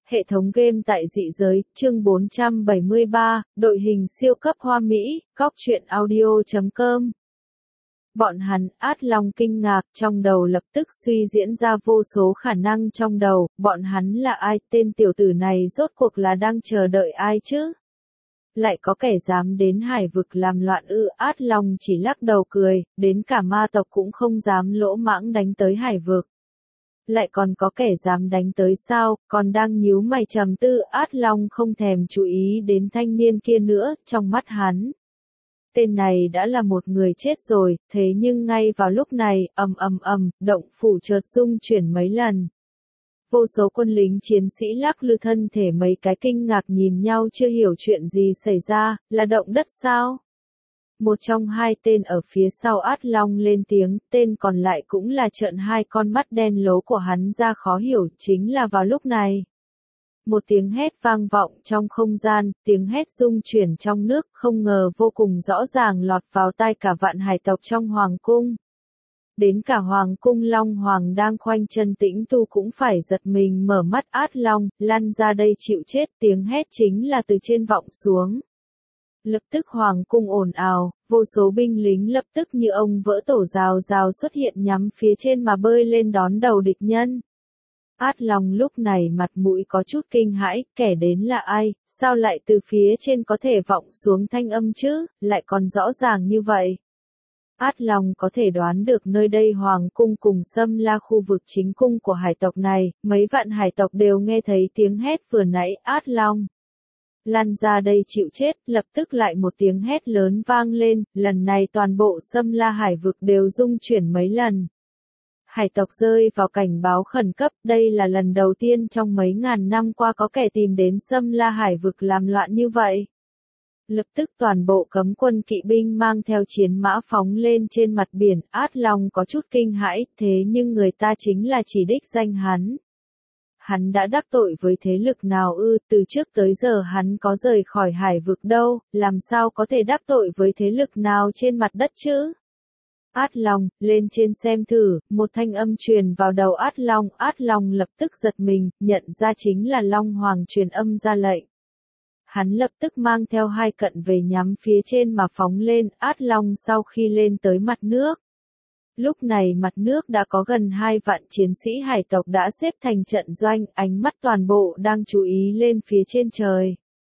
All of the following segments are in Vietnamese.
Hệ thống game tại dị giới, chương 473, đội hình siêu cấp hoa Mỹ, góc truyện audio.com. Bọn hắn, Át Long kinh ngạc, trong đầu lập tức suy diễn ra vô số khả năng trong đầu, bọn hắn là ai, tên tiểu tử này rốt cuộc là đang chờ đợi ai chứ? Lại có kẻ dám đến hải vực làm loạn ư? Át Long chỉ lắc đầu cười, đến cả ma tộc cũng không dám lỗ mãng đánh tới hải vực. Lại còn có kẻ dám đánh tới sao, còn đang nhíu mày trầm tư. Át Long không thèm chú ý đến thanh niên kia nữa, trong mắt hắn. Tên này đã là một người chết rồi, thế nhưng ngay vào lúc này, động phủ chợt rung chuyển mấy lần. Vô số quân lính chiến sĩ lắc lư thân thể mấy cái kinh ngạc nhìn nhau chưa hiểu chuyện gì xảy ra, là động đất sao? Một trong hai tên ở phía sau Át Long lên tiếng, tên còn lại cũng là trợn hai con mắt đen lố của hắn ra khó hiểu, chính là vào lúc này. Một tiếng hét vang vọng trong không gian, tiếng hét rung chuyển trong nước, không ngờ vô cùng rõ ràng lọt vào tai cả vạn hải tộc trong hoàng cung. Đến cả hoàng cung Long Hoàng đang khoanh chân tĩnh tu cũng phải giật mình mở mắt. Át Long, lăn ra đây chịu chết, tiếng hét chính là từ trên vọng xuống. Lập tức hoàng cung ồn ào, vô số binh lính lập tức như ông vỡ tổ rào rào xuất hiện nhắm phía trên mà bơi lên đón đầu địch nhân. Át Long lúc này mặt mũi có chút kinh hãi, kẻ đến là ai, sao lại từ phía trên có thể vọng xuống thanh âm chứ, lại còn rõ ràng như vậy. Át Long có thể đoán được nơi đây hoàng cung cùng Xâm La khu vực chính cung của hải tộc này, mấy vạn hải tộc đều nghe thấy tiếng hét vừa nãy. Át Long, lăn ra đây chịu chết, lập tức lại một tiếng hét lớn vang lên, lần này toàn bộ Xâm La hải vực đều rung chuyển mấy lần. Hải tộc rơi vào cảnh báo khẩn cấp, đây là lần đầu tiên trong mấy ngàn năm qua có kẻ tìm đến Xâm La hải vực làm loạn như vậy. Lập tức toàn bộ cấm quân kỵ binh mang theo chiến mã phóng lên trên mặt biển. Át Long có chút kinh hãi, thế nhưng người ta chính là chỉ đích danh hắn. Hắn đã đắc tội với thế lực nào ư? Từ trước tới giờ hắn có rời khỏi hải vực đâu, làm sao có thể đắc tội với thế lực nào trên mặt đất chứ? Át Long, lên trên xem thử, một thanh âm truyền vào đầu Át Long lập tức giật mình, nhận ra chính là Long Hoàng truyền âm ra lệnh. Hắn lập tức mang theo hai cận về nhắm phía trên mà phóng lên. Át Long sau khi lên tới mặt nước. Lúc này mặt nước đã có gần 2 vạn chiến sĩ hải tộc đã xếp thành trận doanh, ánh mắt toàn bộ đang chú ý lên phía trên trời.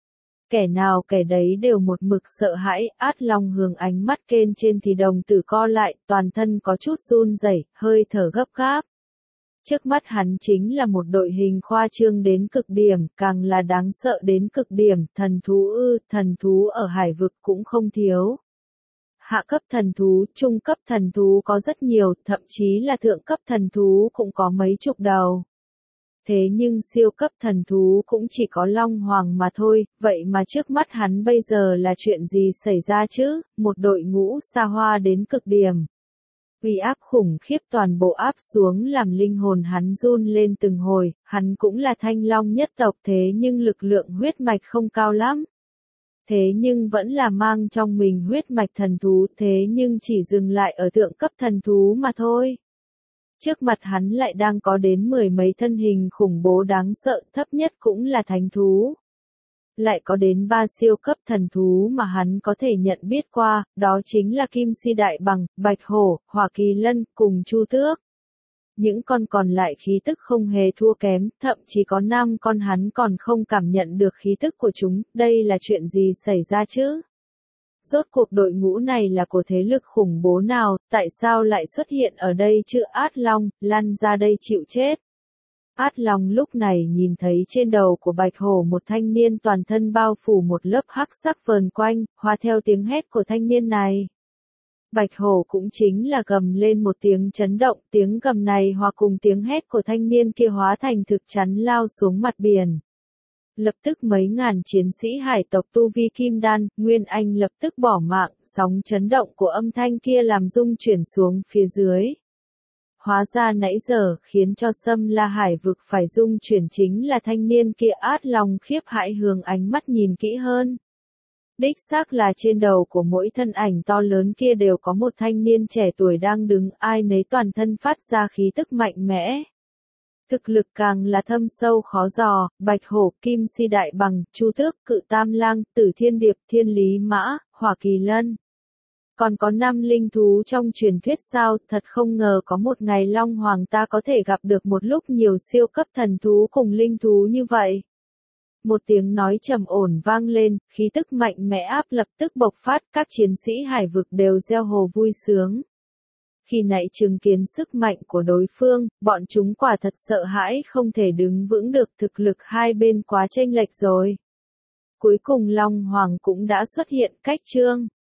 Kẻ nào kẻ đấy đều một mực sợ hãi. Át Long hướng ánh mắt kên trên thì đồng tử co lại, toàn thân có chút run rẩy, hơi thở gấp gáp. Trước mắt hắn chính là một đội hình khoa trương đến cực điểm, càng là đáng sợ đến cực điểm. Thần thú ư? Thần thú ở hải vực cũng không thiếu. Hạ cấp thần thú, trung cấp thần thú có rất nhiều, thậm chí là thượng cấp thần thú cũng có mấy chục đầu. Thế nhưng siêu cấp thần thú cũng chỉ có Long Hoàng mà thôi, vậy mà trước mắt hắn bây giờ là chuyện gì xảy ra chứ? Một đội ngũ xa hoa đến cực điểm. Uy áp khủng khiếp toàn bộ áp xuống làm linh hồn hắn run lên từng hồi. Hắn cũng là Thanh Long nhất tộc, thế nhưng lực lượng huyết mạch không cao lắm. Thế nhưng vẫn là mang trong mình huyết mạch thần thú, thế nhưng chỉ dừng lại ở thượng cấp thần thú mà thôi. Trước mặt hắn lại đang có đến 10 mấy thân hình khủng bố đáng sợ, thấp nhất cũng là thánh thú. Lại có đến 3 siêu cấp thần thú mà hắn có thể nhận biết qua, đó chính là Kim Si Đại Bằng, Bạch Hổ, Hỏa Kỳ Lân, cùng Chu Tước. Những con còn lại khí tức không hề thua kém, thậm chí có 5 con hắn còn không cảm nhận được khí tức của chúng. Đây là chuyện gì xảy ra chứ? Rốt cuộc đội ngũ này là của thế lực khủng bố nào, tại sao lại xuất hiện ở đây chứ? Át Long, lăn ra đây chịu chết. Át Long lúc này nhìn thấy trên đầu của Bạch Hổ một thanh niên toàn thân bao phủ một lớp hắc sắc vờn quanh, hòa theo tiếng hét của thanh niên này. Bạch Hổ cũng chính là gầm lên một tiếng chấn động, tiếng gầm này hòa cùng tiếng hét của thanh niên kia hóa thành thực chắn lao xuống mặt biển. Lập tức mấy ngàn chiến sĩ hải tộc tu vi kim đan, Nguyên Anh lập tức bỏ mạng, sóng chấn động của âm thanh kia làm rung chuyển xuống phía dưới. Hóa ra nãy giờ khiến cho Xâm La hải vực phải rung chuyển chính là thanh niên kia. Át Long khiếp hãi hướng ánh mắt nhìn kỹ hơn. Đích xác là trên đầu của mỗi thân ảnh to lớn kia đều có một thanh niên trẻ tuổi đang đứng, ai nấy toàn thân phát ra khí tức mạnh mẽ. Thực lực càng là thâm sâu khó dò, Bạch Hổ, Kim Si Đại Bằng, Chu Tước, Cự Tam Lang, Tử Thiên Điệp, Thiên Lý Mã, Hỏa Kỳ Lân. Còn có 5 linh thú trong truyền thuyết sao, thật không ngờ có một ngày Long Hoàng ta có thể gặp được một lúc nhiều siêu cấp thần thú cùng linh thú như vậy. Một tiếng nói trầm ổn vang lên, khí tức mạnh mẽ áp lập tức bộc phát, các chiến sĩ hải vực đều reo hò vui sướng. Khi nãy chứng kiến sức mạnh của đối phương, bọn chúng quả thật sợ hãi không thể đứng vững được, thực lực hai bên quá chênh lệch rồi. Cuối cùng Long Hoàng cũng đã xuất hiện, cách trương.